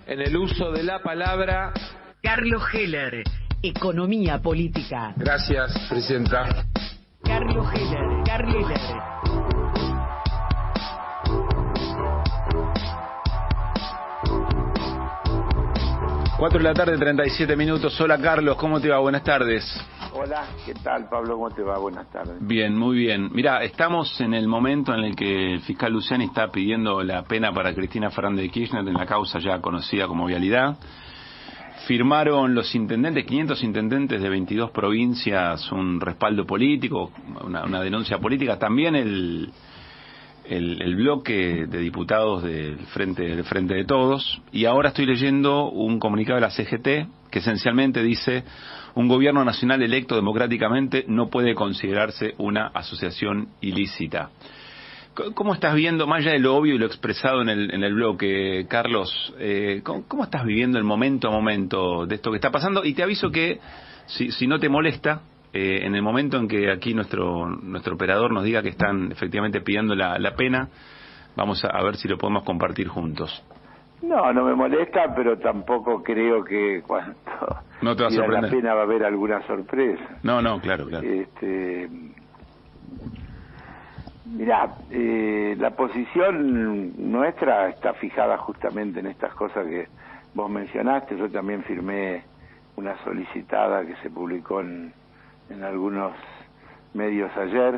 En el uso de la palabra, Carlos Heller, Economía Política. Gracias, Presidenta. Carlos Heller. 4 de la tarde, 37 minutos. Hola, Carlos, ¿cómo te va? Buenas tardes. Hola, ¿qué tal, Pablo? ¿Cómo te va? Buenas tardes. Bien, muy bien. Mirá, estamos en el momento en el que el fiscal Luciani está pidiendo la pena para Cristina Fernández de Kirchner en la causa ya conocida como Vialidad. Firmaron los intendentes, 500 intendentes de 22 provincias, un respaldo político, una denuncia política. También el bloque de diputados del Frente de Todos. Y ahora estoy leyendo un comunicado de la CGT que esencialmente dice: un gobierno nacional electo democráticamente no puede considerarse una asociación ilícita. ¿Cómo estás viendo, más allá de lo obvio y lo expresado en el bloque, Carlos, cómo estás viviendo el momento a momento de esto que está pasando? Y te aviso que, si no te molesta, en el momento en que aquí nuestro operador nos diga que están efectivamente pidiendo la pena, vamos a ver si lo podemos compartir juntos. No me molesta, pero tampoco creo que cuando no te va a sorprender. La pena va a haber alguna sorpresa. No, claro. Mirá, la posición nuestra está fijada justamente en estas cosas que vos mencionaste. Yo también firmé una solicitada que se publicó en algunos medios ayer,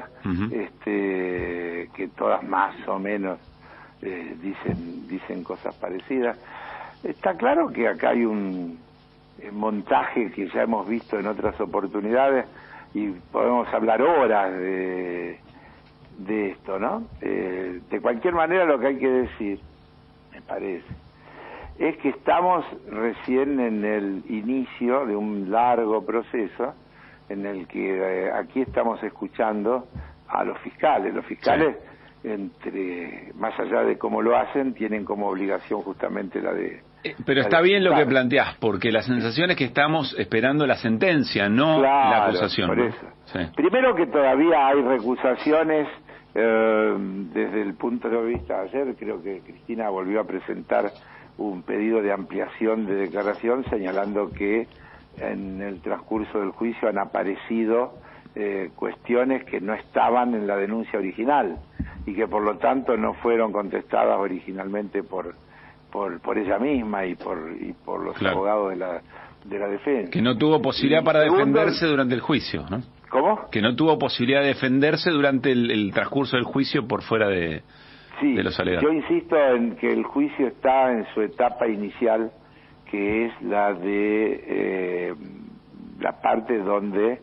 que todas más o menos dicen cosas parecidas. Está claro que acá hay un montaje que ya hemos visto en otras oportunidades y podemos hablar horas de esto, ¿no? De cualquier manera, lo que hay que decir, me parece, es que estamos recién en el inicio de un largo proceso en el que aquí estamos escuchando a los fiscales. Los fiscales, más allá de cómo lo hacen, tienen como obligación justamente la de... Pero está bien lo que planteás, porque la sensación es que estamos esperando la sentencia, no la acusación. Por eso. Sí. Primero, que todavía hay recusaciones desde el punto de vista. Ayer creo que Cristina volvió a presentar un pedido de ampliación de declaración, señalando que en el transcurso del juicio han aparecido cuestiones que no estaban en la denuncia original y que por lo tanto no fueron contestadas originalmente por ella misma y por los abogados de la defensa. Que no tuvo posibilidad para defenderse durante el juicio, ¿no? ¿Cómo? Que no tuvo posibilidad de defenderse durante el transcurso del juicio por fuera de los alegados. Yo insisto en que el juicio está en su etapa inicial, que es la de la parte donde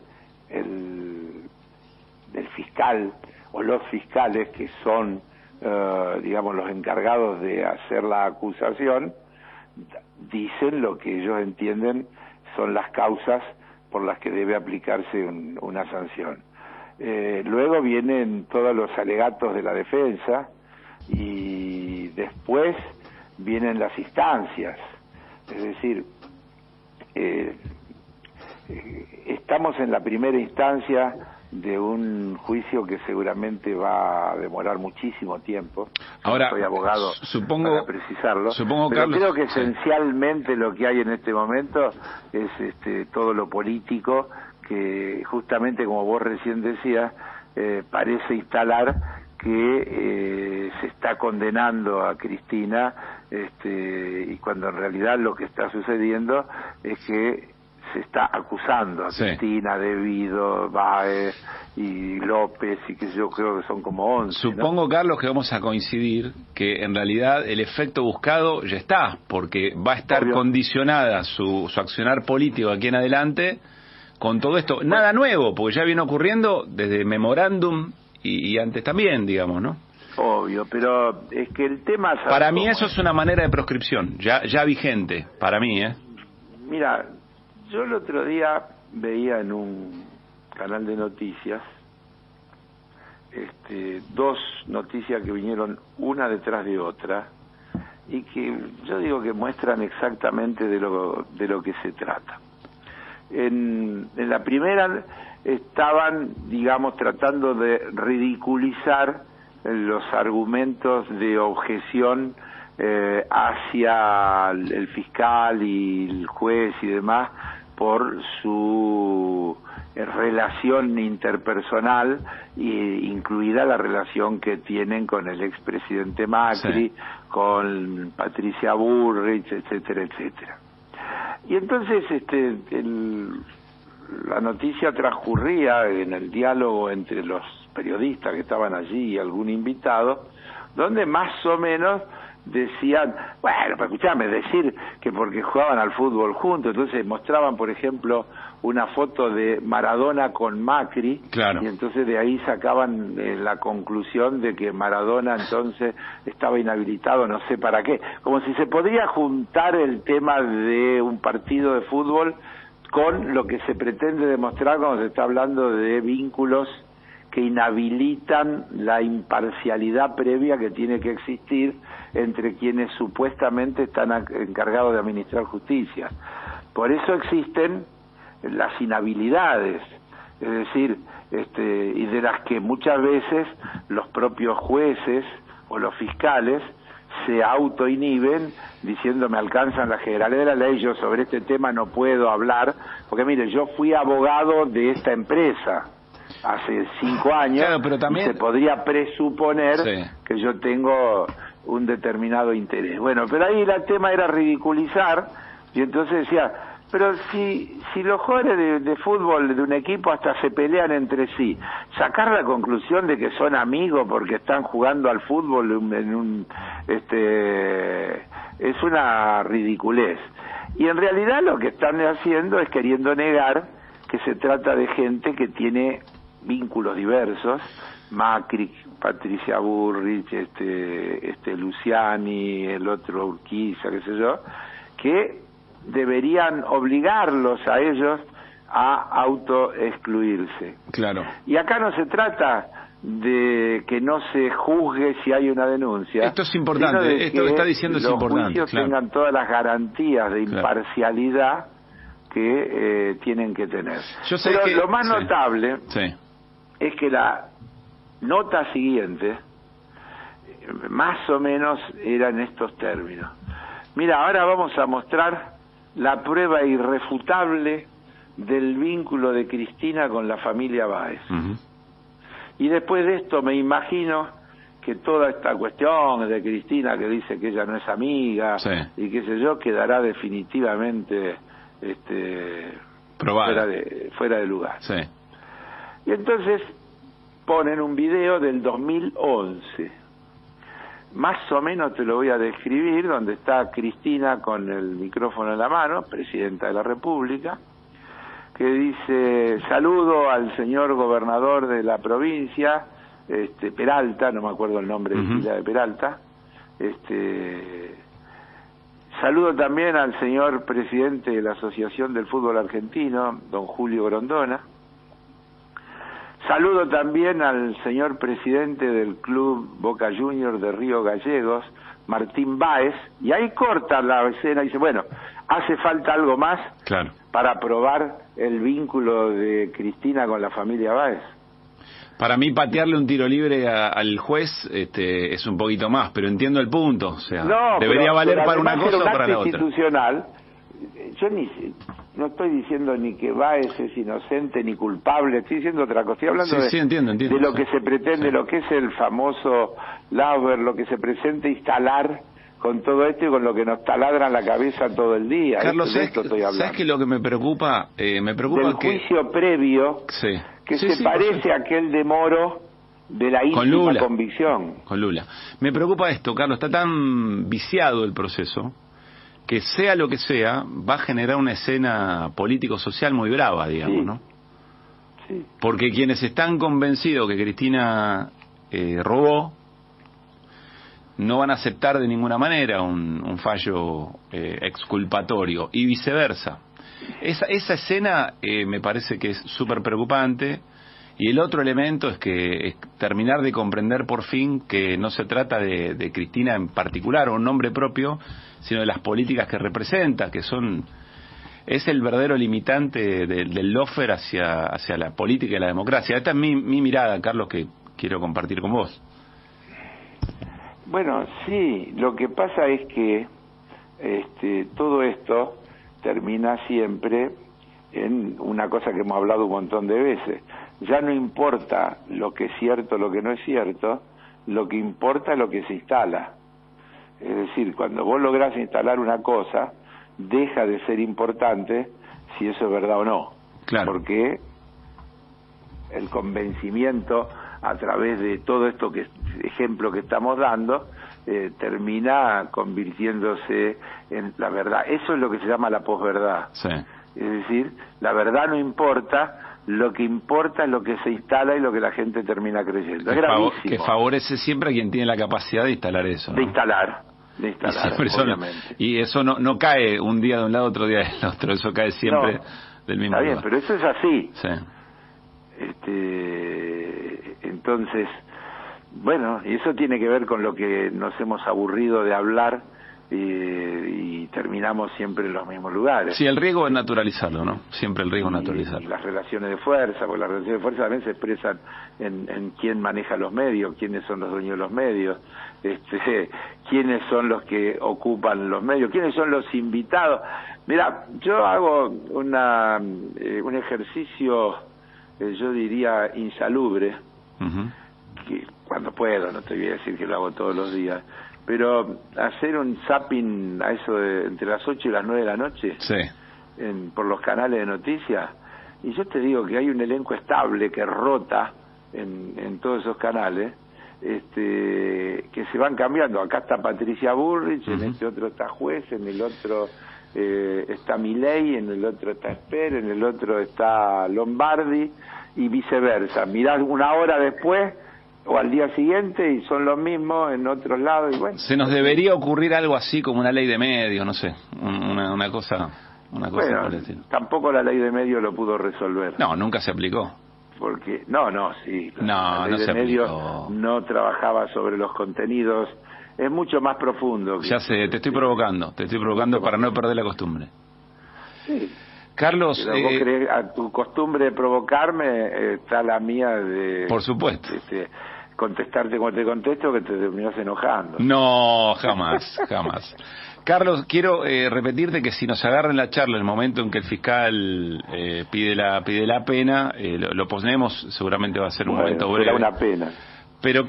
el fiscal o los fiscales, que son digamos los encargados de hacer la acusación, dicen lo que ellos entienden son las causas por las que debe aplicarse una sanción. Luego vienen todos los alegatos de la defensa y después vienen las instancias. Es decir, estamos en la primera instancia de un juicio que seguramente va a demorar muchísimo tiempo. Ahora, soy abogado, para precisarlo. Supongo, pero Carlos, creo que esencialmente lo que hay en este momento es todo lo político que, justamente como vos recién decías, parece instalar que se está condenando a Cristina, y cuando en realidad lo que está sucediendo es que se está acusando a Cristina, Devido, Báez y López, y que yo creo que son como 11. Supongo, ¿no? Carlos, que vamos a coincidir que en realidad el efecto buscado ya está, porque va a estar condicionada su accionar político aquí en adelante con todo esto. Nada nuevo, porque ya viene ocurriendo desde memorándum y antes también, digamos, ¿no? Obvio, pero es que el tema... Para mí eso es una manera de proscripción, ya vigente, para mí, Mira, yo el otro día veía en un canal de noticias dos noticias que vinieron una detrás de otra y que yo digo que muestran exactamente de lo que se trata. En la primera estaban, digamos, tratando de ridiculizar los argumentos de objeción hacia el fiscal y el juez y demás por su relación interpersonal, incluida la relación que tienen con el expresidente Macri, sí, con Patricia Bullrich, etcétera, etcétera. Y entonces la noticia transcurría en el diálogo entre los periodistas que estaban allí y algún invitado, donde más o menos decían, bueno, pero escuchame, decir que porque jugaban al fútbol juntos, entonces mostraban, por ejemplo, una foto de Maradona con Macri, claro, y entonces de ahí sacaban la conclusión de que Maradona entonces estaba inhabilitado, no sé para qué, como si se podría juntar el tema de un partido de fútbol con lo que se pretende demostrar cuando se está hablando de vínculos que inhabilitan la imparcialidad previa que tiene que existir entre quienes supuestamente están encargados de administrar justicia. Por eso existen las inhabilidades, es decir, y de las que muchas veces los propios jueces o los fiscales se autoinhiben diciendo me alcanzan las generales de la ley, yo sobre este tema no puedo hablar, porque mire, yo fui abogado de esta empresa hace 5 años, claro, pero también se podría presuponer, sí, que yo tengo un determinado interés. Bueno, pero ahí el tema era ridiculizar, y entonces decía, pero si los jugadores de fútbol de un equipo hasta se pelean entre sí, sacar la conclusión de que son amigos porque están jugando al fútbol es una ridiculez. Y en realidad lo que están haciendo es queriendo negar que se trata de gente que tiene vínculos diversos, Macri, Patricia Bullrich, Luciani, el otro Urquiza, qué sé yo, que deberían obligarlos a ellos a autoexcluirse. Claro. Y acá no se trata de que no se juzgue si hay una denuncia. Esto es importante, esto que está diciendo es importante. Los juicios tengan todas las garantías de imparcialidad que tienen que tener. Yo sé Pero que lo más notable es que la nota siguiente más o menos era en estos términos. Mira, ahora vamos a mostrar la prueba irrefutable del vínculo de Cristina con la familia Báez. Uh-huh. Y después de esto me imagino que toda esta cuestión de Cristina que dice que ella no es amiga y qué sé yo, quedará definitivamente fuera de lugar. Sí. Y entonces ponen un video del 2011, más o menos te lo voy a describir, donde está Cristina con el micrófono en la mano, presidenta de la República, que dice, saludo al señor gobernador de la provincia, Peralta, no me acuerdo el nombre de Peralta, saludo también al señor presidente de la Asociación del Fútbol Argentino, don Julio Grondona. Saludo también al señor presidente del Club Boca Juniors de Río Gallegos, Martín Báez, y ahí corta la escena y dice, bueno, hace falta algo más para probar el vínculo de Cristina con la familia Báez. Para mí patearle un tiro libre al juez es un poquito más, pero entiendo el punto, o sea, debería valer para una cosa o para la otra. Institucional, yo no estoy diciendo ni que Báez es inocente ni culpable, estoy diciendo otra cosa, estoy hablando entiendo, de lo que se pretende, lo que es el famoso Lauber, lo que se pretende instalar con todo esto y con lo que nos taladran la cabeza todo el día. Carlos, ¿sabes qué lo que me preocupa? Me preocupa del juicio previo que se parece a aquel de Moro de la íntima convicción. Con Lula. Me preocupa esto, Carlos, está tan viciado el proceso que sea lo que sea, va a generar una escena político-social muy brava, digamos, ¿no? Sí. Porque quienes están convencidos que Cristina robó, no van a aceptar de ninguna manera un fallo exculpatorio, y viceversa. Esa escena me parece que es súper preocupante, y el otro elemento es terminar de comprender por fin que no se trata de Cristina en particular, o un nombre propio, sino de las políticas que representa, que es el verdadero limitante del lawfare hacia la política y la democracia. Esta es mi mirada, Carlos, que quiero compartir con vos. Bueno, sí, lo que pasa es que todo esto termina siempre en una cosa que hemos hablado un montón de veces. Ya no importa lo que es cierto, lo que no es cierto, lo que importa es lo que se instala. Es decir, cuando vos lográs instalar una cosa, deja de ser importante si eso es verdad o no. Claro. Porque el convencimiento a través de todo esto ejemplo que estamos dando, termina convirtiéndose en la verdad. Eso es lo que se llama la posverdad. Sí. Es decir, la verdad no importa, lo que importa es lo que se instala y lo que la gente termina creyendo. Es gravísimo. Que favorece siempre a quien tiene la capacidad de instalar eso, ¿no? De instalar, obviamente. Y eso no cae un día de un lado, otro día del otro, eso cae siempre del mismo lugar. Está bien, lugar. pero eso es así. Sí. Entonces, bueno, y eso tiene que ver con lo que nos hemos aburrido de hablar y terminamos siempre en los mismos lugares. Sí, el riesgo es naturalizarlo, ¿no? Siempre el riesgo es naturalizarlo. Las relaciones de fuerza, porque las relaciones de fuerza también se expresan en quién maneja los medios, quiénes son los dueños de los medios, quiénes son los que ocupan los medios, quiénes son los invitados. Mira, yo hago un ejercicio, yo diría insalubre, que cuando puedo, no te voy a decir que lo hago todos los días, pero hacer un zapping a eso de entre las 8 y las 9 de la noche, sí, por los canales de noticias, y yo te digo que hay un elenco estable que rota en todos esos canales, que se van cambiando. Acá está Patricia Bullrich, en este otro está Juez, en el otro está Milei, en el otro está Esper, en el otro está Lombardi, y viceversa. Mirás una hora después o al día siguiente y son los mismos en otros lados. Y bueno, se nos debería ocurrir algo así como una ley de medios, no sé, una cosa bueno, por el estilo. Tampoco la ley de medios lo pudo resolver. No, nunca se aplicó. Porque sí, la ley se de medios aplicó. no trabajaba sobre los contenidos. Es mucho más profundo. Ya sé, te estoy provocando para no perder la costumbre. Sí. Carlos, Pero vos crees, a tu costumbre de provocarme está la mía de... Por supuesto. Contestarte como te contesto, que te terminás enojando. No, jamás. Carlos, quiero repetirte que si nos agarra en la charla el momento en que el fiscal pide la pena, lo ponemos, seguramente va a ser un momento breve. Será una pena. Pero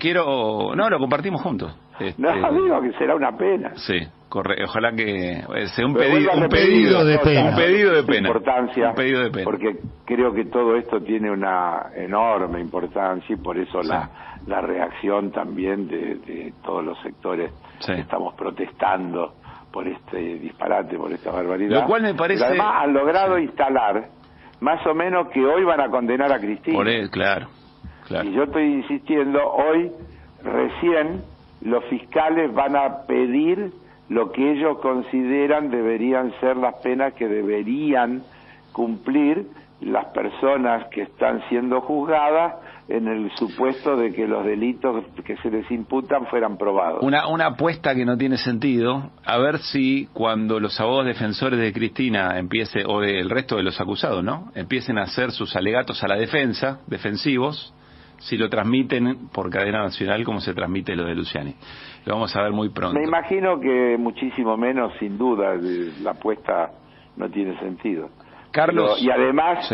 lo compartimos juntos. Digo que será una pena. Sí, ojalá que sea un pedido de pena. Un pedido de pena. Importancia, un pedido de pena. Porque creo que todo esto tiene una enorme importancia y por eso la reacción también de todos los sectores que estamos protestando por este disparate, por esta barbaridad. Lo cual me parece... Pero además han logrado instalar más o menos que hoy van a condenar a Cristina. Claro. Y yo estoy insistiendo, hoy recién los fiscales van a pedir lo que ellos consideran deberían ser las penas que deberían cumplir las personas que están siendo juzgadas en el supuesto de que los delitos que se les imputan fueran probados. Una apuesta que no tiene sentido, a ver si cuando los abogados defensores de Cristina o del resto de los acusados, ¿no?, empiecen a hacer sus alegatos a la defensa, defensivos, si lo transmiten por cadena nacional como se transmite lo de Luciani. Lo vamos a ver muy pronto. Me imagino que muchísimo menos, sin duda, la apuesta no tiene sentido. Carlos. Y además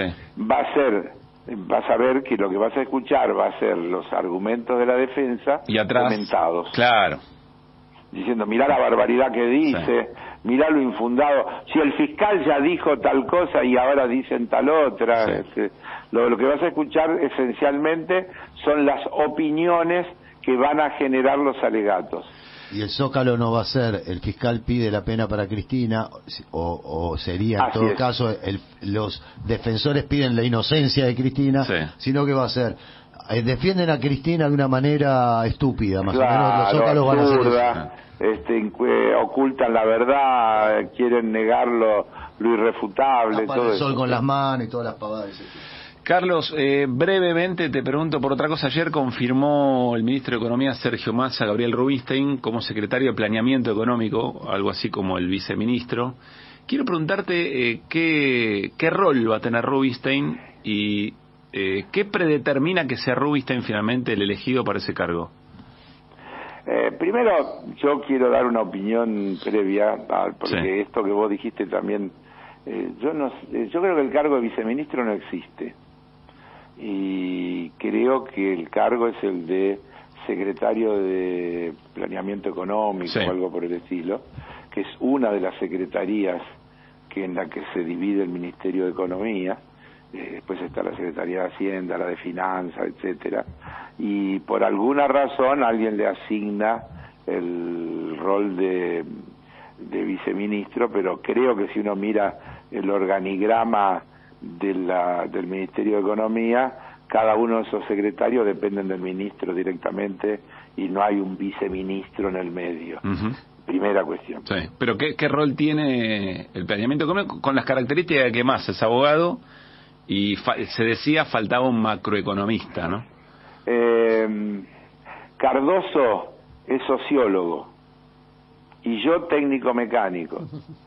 vas a ver que lo que vas a escuchar va a ser los argumentos de la defensa y atrás, comentados. Claro. Diciendo, mirá la barbaridad que dice, mirá lo infundado. Si el fiscal ya dijo tal cosa y ahora dicen tal otra. Lo que vas a escuchar esencialmente son las opiniones que van a generar los alegatos. Y el Zócalo no va a ser, el fiscal pide la pena para Cristina, o sería en todo caso, los defensores piden la inocencia de Cristina, sino que va a ser, defienden a Cristina de una manera estúpida, más o menos los Zócalos van a hacer ocultan la verdad, quieren negar lo irrefutable, todo el sol eso. con las manos y todas las pavadas. Carlos, brevemente te pregunto por otra cosa. Ayer confirmó el ministro de Economía, Sergio Massa, Gabriel Rubinstein, como secretario de Planeamiento Económico, algo así como el viceministro. Quiero preguntarte qué rol va a tener Rubinstein y qué predetermina que sea Rubinstein finalmente el elegido para ese cargo. Primero, yo quiero dar una opinión previa, porque esto que vos dijiste también, yo creo que el cargo de viceministro no existe. Y creo que el cargo es el de secretario de Planeamiento Económico o algo por el estilo, que es una de las secretarías en la que se divide el Ministerio de Economía. Después está la Secretaría de Hacienda, la de Finanzas, etcétera, y por alguna razón alguien le asigna el rol de viceministro, pero creo que si uno mira el organigrama del Ministerio de Economía, cada uno de esos secretarios dependen del ministro directamente y no hay un viceministro en el medio. Primera cuestión. Sí. Pero ¿qué rol tiene el planeamiento económico con las características de que más es abogado y se decía faltaba un macroeconomista, ¿no? Cardoso es sociólogo y yo técnico mecánico.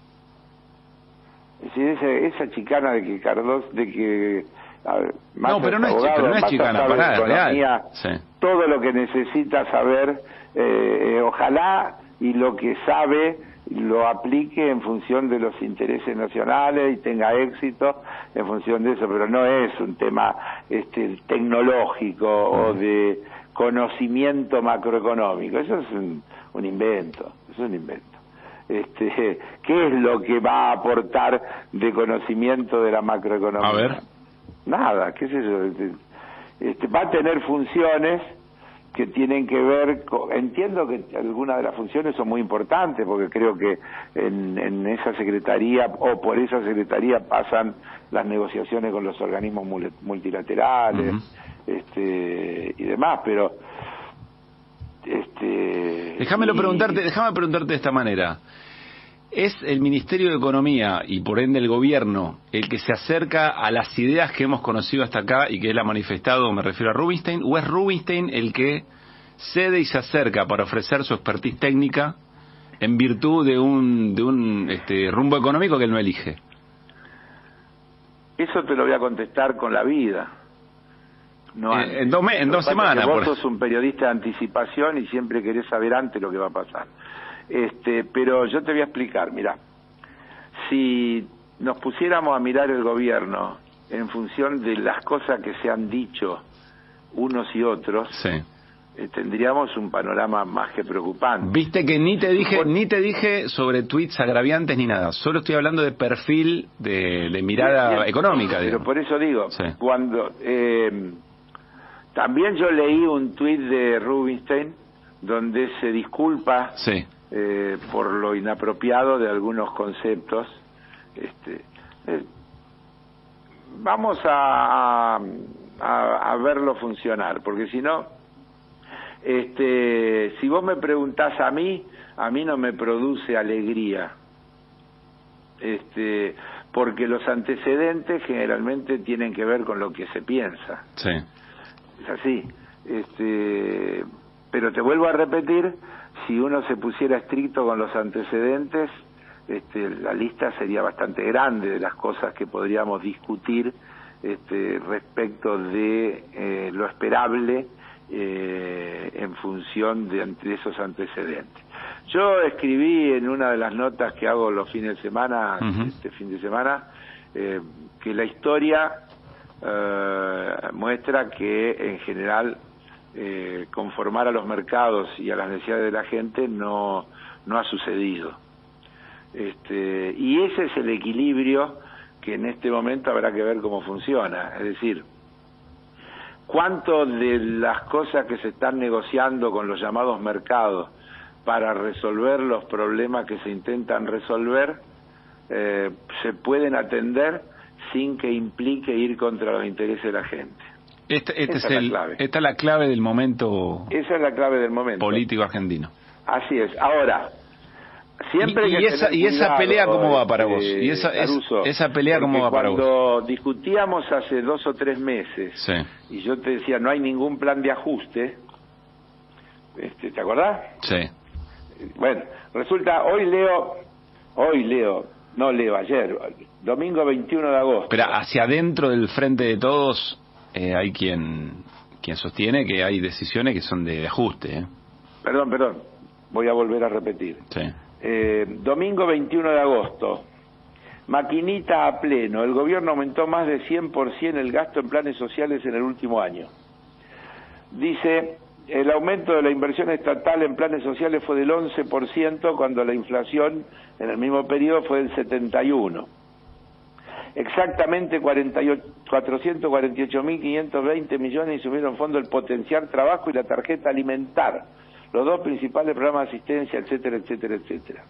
Es decir, esa chicana de que Cardoso, no, pero no es chicana, pará, real. Sí. Todo lo que necesita saber, ojalá y lo que sabe lo aplique en función de los intereses nacionales y tenga éxito en función de eso, pero no es un tema tecnológico o de conocimiento macroeconómico. Eso es un invento, eso es un invento. ¿Qué es lo que va a aportar de conocimiento de la macroeconomía? A ver. Nada, qué sé yo. Va a tener funciones que tienen que ver con... Entiendo que algunas de las funciones son muy importantes, porque creo que en esa secretaría, o por esa secretaría, pasan las negociaciones con los organismos multilaterales, y demás, pero... Déjame preguntarte de esta manera. ¿Es el Ministerio de Economía y por ende el gobierno el que se acerca a las ideas que hemos conocido hasta acá y que él ha manifestado, me refiero a Rubinstein, o es Rubinstein el que cede y se acerca para ofrecer su expertís técnica en virtud de un rumbo económico que él no elige? Eso te lo voy a contestar con la vida. No en dos semanas. Vos sos un periodista de anticipación y siempre querés saber antes lo que va a pasar. Pero yo te voy a explicar, mira, si nos pusiéramos a mirar el gobierno en función de las cosas que se han dicho unos y otros, tendríamos un panorama más que preocupante. Viste que ni te dije sobre tweets agraviantes ni nada, solo estoy hablando de perfil de mirada económica. Pero por eso digo, cuando también yo leí un tuit de Rubinstein donde se disculpa por lo inapropiado de algunos conceptos. Vamos a verlo funcionar, porque si no, si vos me preguntás a mí no me produce alegría, porque los antecedentes generalmente tienen que ver con lo que se piensa. Es así. Pero te vuelvo a repetir, si uno se pusiera estricto con los antecedentes, la lista sería bastante grande de las cosas que podríamos discutir respecto de lo esperable en función de esos antecedentes. Yo escribí en una de las notas que hago los fines de semana, este fin de semana, que la historia muestra que en general conformar a los mercados y a las necesidades de la gente no ha sucedido. Y ese es el equilibrio que en este momento habrá que ver cómo funciona. Es decir, cuánto de las cosas que se están negociando con los llamados mercados para resolver los problemas que se intentan resolver se pueden atender sin que implique ir contra los intereses de la gente. Esta es la clave del momento. Esa es la clave del momento político argentino. Así es. Ahora, siempre esa pelea cómo va para vos? ¿Y esa pelea cómo va para vos? Cuando discutíamos hace 2 o 3 meses y yo te decía no hay ningún plan de ajuste, ¿te acordás? Sí. Bueno, resulta ayer, domingo 21 de agosto. Pero hacia adentro del Frente de Todos hay quien sostiene que hay decisiones que son de ajuste. Perdón, voy a volver a repetir. Sí. Domingo 21 de agosto, maquinita a pleno, el gobierno aumentó más de 100% el gasto en planes sociales en el último año. Dice, el aumento de la inversión estatal en planes sociales fue del 11% cuando la inflación en el mismo periodo fue del 71%. Exactamente 448.520 millones insumieron fondos el potenciar trabajo y la tarjeta alimentar, los dos principales programas de asistencia, etcétera, etcétera, etcétera.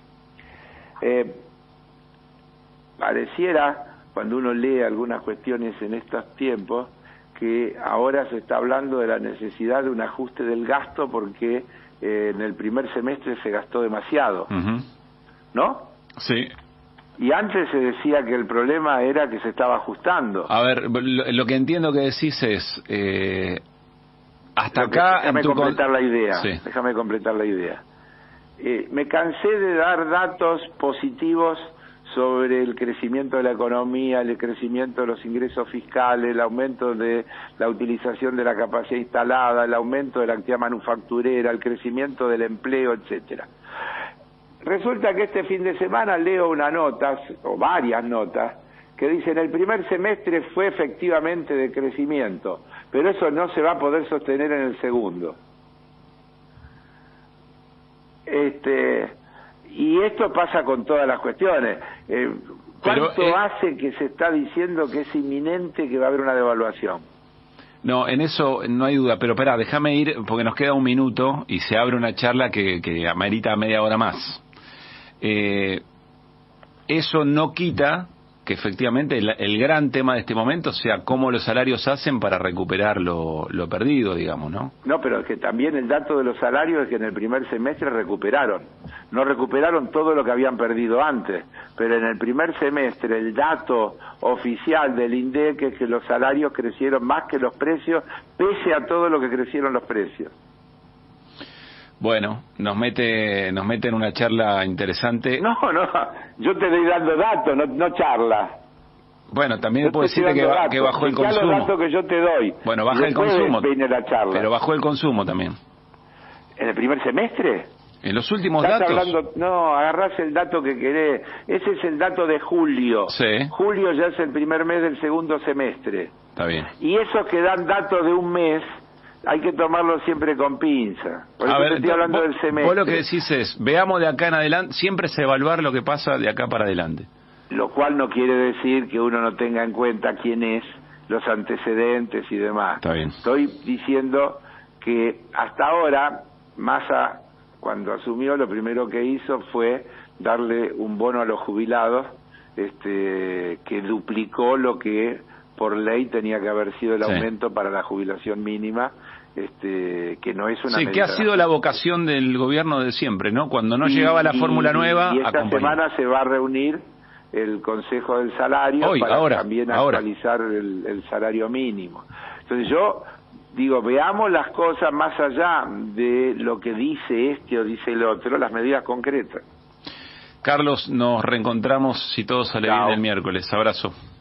Pareciera, cuando uno lee algunas cuestiones en estos tiempos, que ahora se está hablando de la necesidad de un ajuste del gasto porque en el primer semestre se gastó demasiado, ¿no? Sí. Y antes se decía que el problema era que se estaba ajustando. A ver, lo que entiendo que decís es, hasta acá... Déjame completar la idea, sí. Déjame completar la idea. Me cansé de dar datos positivos sobre el crecimiento de la economía, el crecimiento de los ingresos fiscales, el aumento de la utilización de la capacidad instalada, el aumento de la actividad manufacturera, el crecimiento del empleo, etcétera. Resulta que este fin de semana leo una nota, o varias notas, que dicen el primer semestre fue efectivamente de crecimiento, pero eso no se va a poder sostener en el segundo. Y esto pasa con todas las cuestiones. ¿Cuánto hace que se está diciendo que es inminente que va a haber una devaluación? No, en eso no hay duda, pero espera, déjame ir, porque nos queda un minuto y se abre una charla que amerita media hora más. Eso no quita que efectivamente el gran tema de este momento sea cómo los salarios hacen para recuperar lo perdido, digamos, ¿no? No, pero es que también el dato de los salarios es que en el primer semestre recuperaron. No recuperaron todo lo que habían perdido antes, pero en el primer semestre el dato oficial del INDEC es que los salarios crecieron más que los precios, pese a todo lo que crecieron los precios. Bueno, nos mete en una charla interesante. No, yo te estoy dando datos, no charla. Bueno, también puedo decirte que bajó el consumo. Los datos que yo te doy. Bueno, baja el consumo. Viene la charla. Pero bajó el consumo también. ¿En el primer semestre? En los últimos datos. No, agarrás el dato que querés. Ese es el dato de julio. Sí. Julio ya es el primer mes del segundo semestre. Está bien. Y esos que dan datos de un mes, hay que tomarlo siempre con pinza. Por eso estoy hablando del semestre. Vos lo que decís es, veamos de acá en adelante, siempre es evaluar lo que pasa de acá para adelante. Lo cual no quiere decir que uno no tenga en cuenta quién es, los antecedentes y demás. Está bien. Estoy diciendo que hasta ahora, Massa, cuando asumió, lo primero que hizo fue darle un bono a los jubilados, que duplicó lo que por ley tenía que haber sido el aumento para la jubilación mínima, que no es una medida. Sí, que ha sido la vocación del gobierno de siempre, ¿no? Cuando no llegaba la fórmula nueva, y esta semana se va a reunir el Consejo del Salario también actualizar el salario mínimo. Entonces yo digo, veamos las cosas más allá de lo que dice este o dice el otro, las medidas concretas. Carlos, nos reencontramos si todo sale bien el miércoles. Abrazo.